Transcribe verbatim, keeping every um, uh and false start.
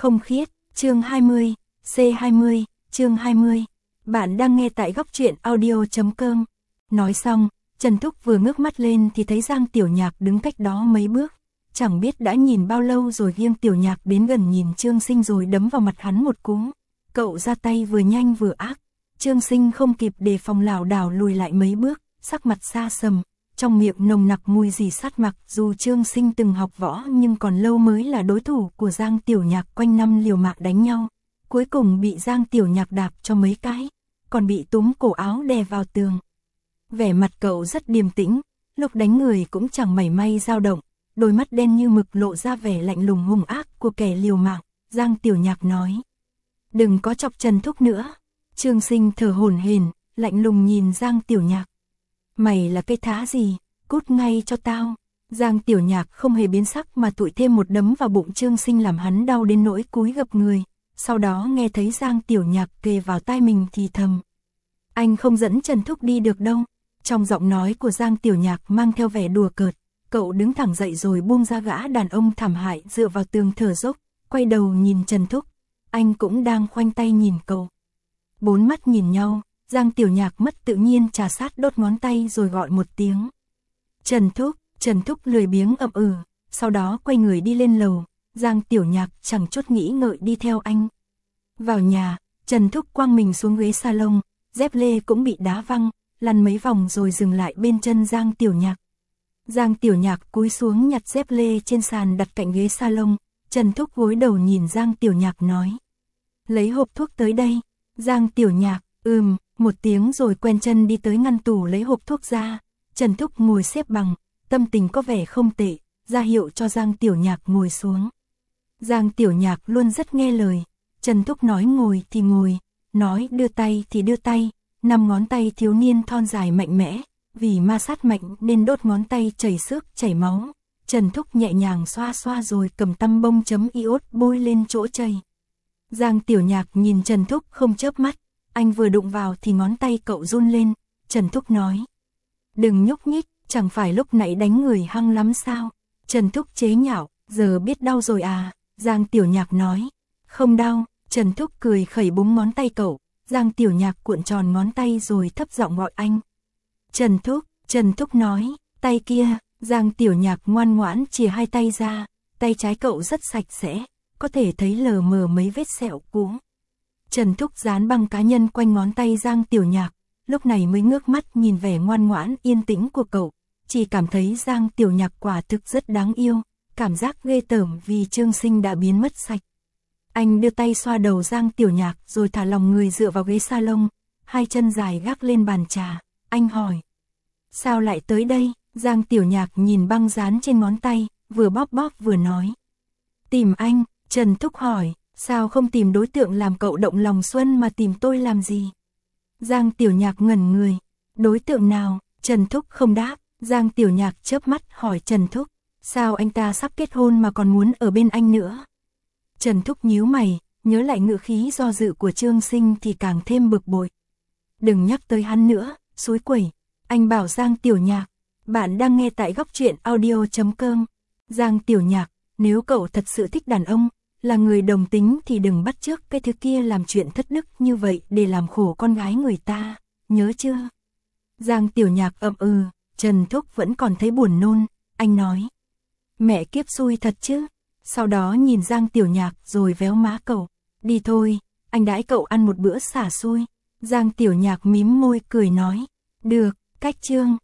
không khiết, chương hai mươi, C hai mươi, chương hai mươi. Bạn đang nghe tại góc truyện audio chấm com. Nói xong, Trần Thúc vừa ngước mắt lên thì thấy Giang Tiểu Nhạc đứng cách đó mấy bước. Chẳng biết đã nhìn bao lâu rồi nghiêng Tiểu Nhạc đến gần nhìn Trương Sinh rồi đấm vào mặt hắn một cú. Cậu ra tay vừa nhanh vừa ác. Trương Sinh không kịp đề phòng lảo đảo lùi lại mấy bước, sắc mặt xa sầm, trong miệng nồng nặc mùi rỉ sát mặc. Dù Trương Sinh từng học võ nhưng còn lâu mới là đối thủ của Giang Tiểu Nhạc, quanh năm liều mạng đánh nhau. Cuối cùng bị Giang Tiểu Nhạc đạp cho mấy cái, còn bị túm cổ áo đè vào tường. Vẻ mặt cậu rất điềm tĩnh, lúc đánh người cũng chẳng mảy may dao động, đôi mắt đen như mực lộ ra vẻ lạnh lùng hung ác của kẻ liều mạng. Giang Tiểu Nhạc nói: "Đừng có chọc Trần Thúc nữa." Trương Sinh thở hổn hển, lạnh lùng nhìn Giang Tiểu Nhạc. "Mày là cây thá gì, cút ngay cho tao." Giang Tiểu Nhạc không hề biến sắc mà tụi thêm một đấm vào bụng Trương Sinh làm hắn đau đến nỗi cúi gập người. Sau đó nghe thấy Giang Tiểu Nhạc kề vào tai mình thì thầm: "Anh không dẫn Trần Thúc đi được đâu." Trong giọng nói của Giang Tiểu Nhạc mang theo vẻ đùa cợt. Cậu đứng thẳng dậy rồi buông ra gã đàn ông thảm hại dựa vào tường thở dốc, quay đầu nhìn Trần Thúc. Anh cũng đang khoanh tay nhìn cậu. Bốn mắt nhìn nhau, Giang Tiểu Nhạc mất tự nhiên trà sát đốt ngón tay rồi gọi một tiếng: "Trần Thúc." Trần Thúc lười biếng ậm ừ, sau đó quay người đi lên lầu. Giang Tiểu Nhạc chẳng chút nghĩ ngợi đi theo anh. Vào nhà, Trần Thúc quăng mình xuống ghế salon, dép lê cũng bị đá văng, lăn mấy vòng rồi dừng lại bên chân Giang Tiểu Nhạc. Giang Tiểu Nhạc cúi xuống nhặt dép lê trên sàn đặt cạnh ghế salon. Trần Thúc gối đầu nhìn Giang Tiểu Nhạc nói: "Lấy hộp thuốc tới đây." Giang Tiểu Nhạc ừm một tiếng rồi quen chân đi tới ngăn tủ lấy hộp thuốc ra. Trần Thúc ngồi xếp bằng, tâm tình có vẻ không tệ, ra hiệu cho Giang Tiểu Nhạc ngồi xuống. Giang Tiểu Nhạc luôn rất nghe lời. Trần Thúc nói ngồi thì ngồi, nói đưa tay thì đưa tay. Năm ngón tay thiếu niên thon dài mạnh mẽ, vì ma sát mạnh nên đốt ngón tay chảy xước chảy máu. Trần Thúc nhẹ nhàng xoa xoa rồi cầm tăm bông chấm iốt bôi lên chỗ chảy. Giang Tiểu Nhạc nhìn Trần Thúc không chớp mắt, anh vừa đụng vào thì ngón tay cậu run lên. Trần Thúc nói: "Đừng nhúc nhích, chẳng phải lúc nãy đánh người hăng lắm sao?" Trần Thúc chế nhạo: "Giờ biết đau rồi à?" Giang Tiểu Nhạc nói: "Không đau." Trần Thúc cười khẩy búng ngón tay cậu. Giang Tiểu Nhạc cuộn tròn ngón tay rồi thấp giọng gọi anh: "Trần Thúc." Trần Thúc nói: "Tay kia." Giang Tiểu Nhạc ngoan ngoãn chìa hai tay ra, tay trái cậu rất sạch sẽ, có thể thấy lờ mờ mấy vết sẹo cũ. Trần Thúc dán băng cá nhân quanh ngón tay Giang Tiểu Nhạc, lúc này mới ngước mắt nhìn vẻ ngoan ngoãn yên tĩnh của cậu, chỉ cảm thấy Giang Tiểu Nhạc quả thực rất đáng yêu, cảm giác ghê tởm vì Trương Sinh đã biến mất sạch. Anh đưa tay xoa đầu Giang Tiểu Nhạc rồi thả lòng người dựa vào ghế salon, hai chân dài gác lên bàn trà. Anh hỏi: "Sao lại tới đây?" Giang Tiểu Nhạc nhìn băng dán trên ngón tay, vừa bóp bóp vừa nói: "Tìm anh." Trần Thúc hỏi: "Sao không tìm đối tượng làm cậu động lòng xuân mà tìm tôi làm gì?" Giang Tiểu Nhạc ngẩn người: "Đối tượng nào?" Trần Thúc không đáp. Giang Tiểu Nhạc chớp mắt hỏi Trần Thúc: "Sao anh ta sắp kết hôn mà còn muốn ở bên anh nữa?" Trần Thúc nhíu mày, nhớ lại ngữ khí do dự của Trương Sinh thì càng thêm bực bội. "Đừng nhắc tới hắn nữa." Xúi quẩy, anh bảo Giang Tiểu Nhạc: "Bạn đang nghe tại góc truyện audio chấm com." Giang Tiểu Nhạc: "Nếu cậu thật sự thích đàn ông, là người đồng tính thì đừng bắt chước cái thứ kia làm chuyện thất đức như vậy để làm khổ con gái người ta, nhớ chưa?" Giang Tiểu Nhạc ậm ừ. Trần Thúc vẫn còn thấy buồn nôn, anh nói: "Mẹ kiếp xui thật chứ." Sau đó nhìn Giang Tiểu Nhạc rồi véo má cậu: "Đi thôi, anh đãi cậu ăn một bữa xả xui." Giang Tiểu Nhạc mím môi cười nói: "Được." Cách chương